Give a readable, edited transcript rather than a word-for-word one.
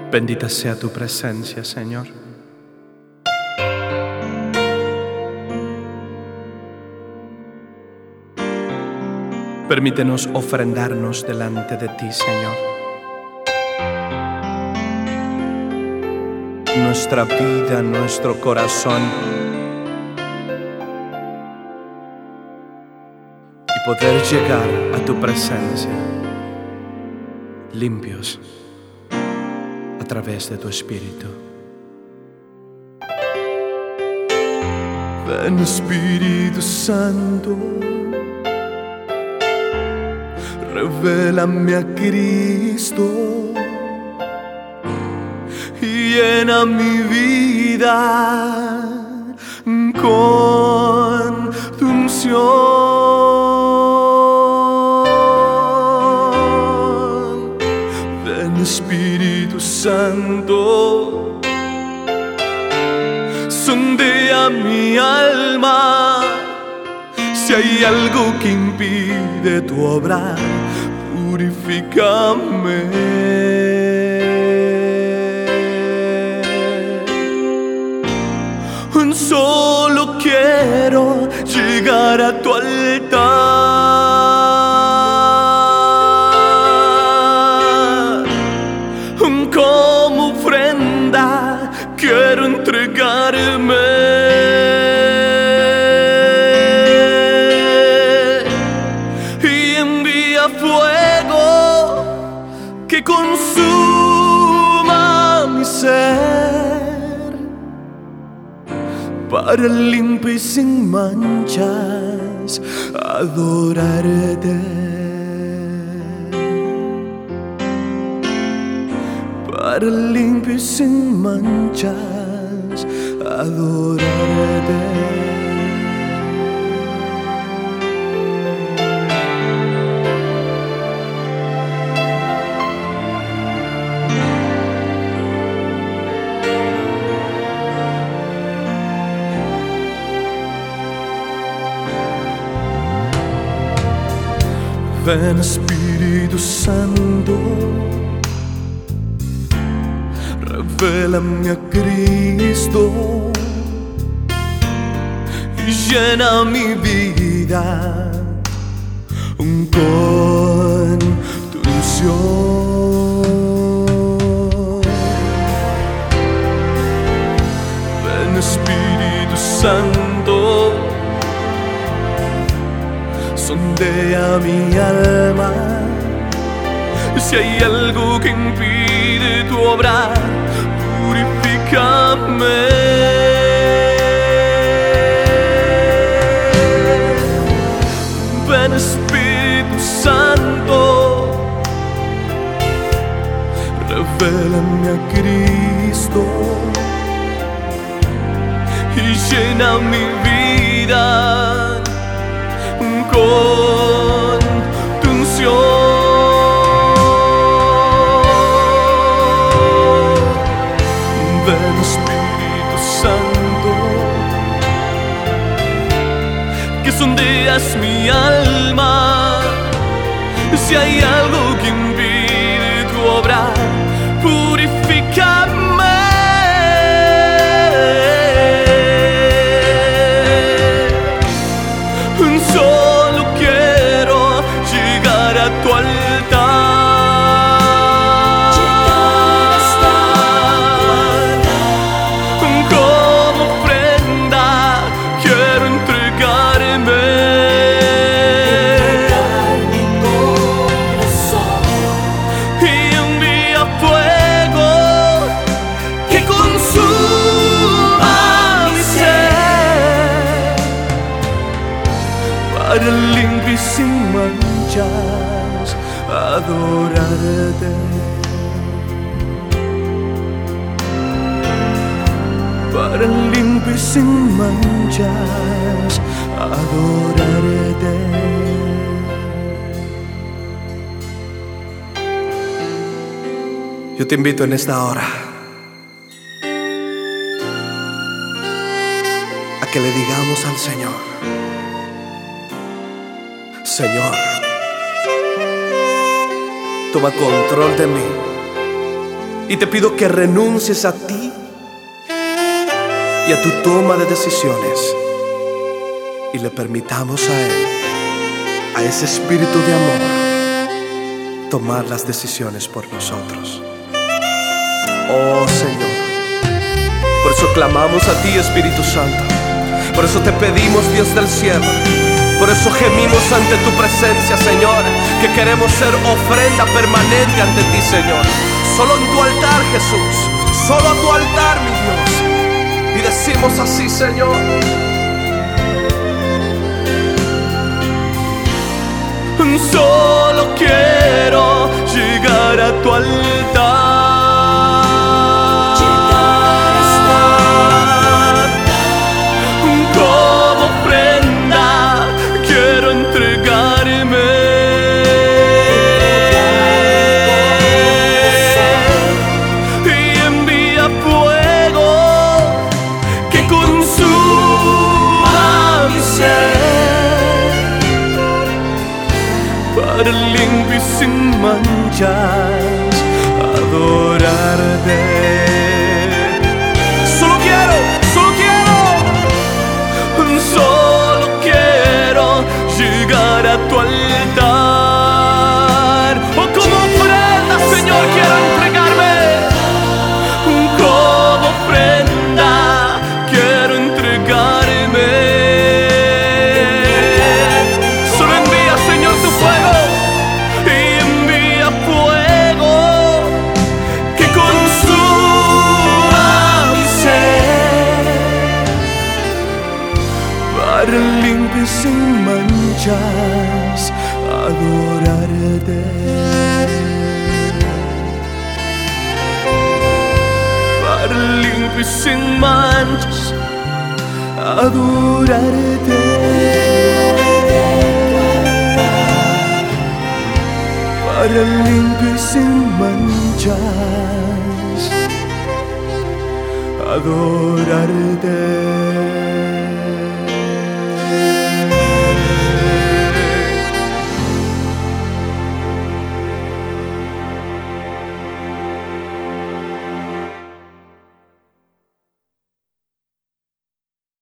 Bendita sea tu presencia, Señor. Permítenos ofrendarnos delante de ti, Señor. Nuestra vida, nuestro corazón, y poder llegar a tu presencia limpios a través de tu Espíritu. Ven, Espíritu Santo, revélame a Cristo y llena mi vida con tu unción. Ven, Espíritu Santo, sondea mi alma. Si hay algo que impide tu obra, purifícame. Solo quiero llegar a tu altar. Como ofrenda quiero entregarme. Fuego que consuma mi ser, para limpio y sin manchas adorarte. Para limpio y sin manchas adorarte. Ven, Espíritu Santo, revélame a Cristo y llena mi vida con tu unción. Ven, Espíritu Santo, sondea mi alma. Si hay algo que impide tu obra, purifícame. Ven, Espíritu Santo, revélame a Cristo y llena mi vida con tu unción. Ven, Espíritu Santo, que sondeas mi alma. Si hay algo que impide tu obra, purifícame. Solo quiero llegar a tu altar. Como ofrenda quiero entregarme. Mi corazón. Y envía fuego que consuma mi ser, para limpio y sin manchas adorarte. Para limpio y sin manchas adorarte. Yo te invito en esta hora a que le digamos al Señor: Señor, toma control de mí. Y te pido que renuncies a ti y a tu toma de decisiones y le permitamos a Él, a ese espíritu de amor, tomar las decisiones por nosotros. Oh Señor, por eso clamamos a ti, Espíritu Santo. Por eso te pedimos, Dios del cielo. Por eso gemimos ante tu presencia, Señor, que queremos ser ofrenda permanente ante ti, Señor. Solo en tu altar, Jesús, solo a tu altar, mi Dios. Y decimos así, Señor: solo quiero llegar a tu altar. Para limpio y sin manchas adorarte. Solo quiero llegar a tu altar. Oh, como ofrenda, Señor, quiero entregarme. Como ofrenda quiero entregarme. Solo envía, Señor, tu fuego. Limpio y sin manchas adorarte. Para limpio y sin manchas adorarte. Para limpio y sin manchas adorarte.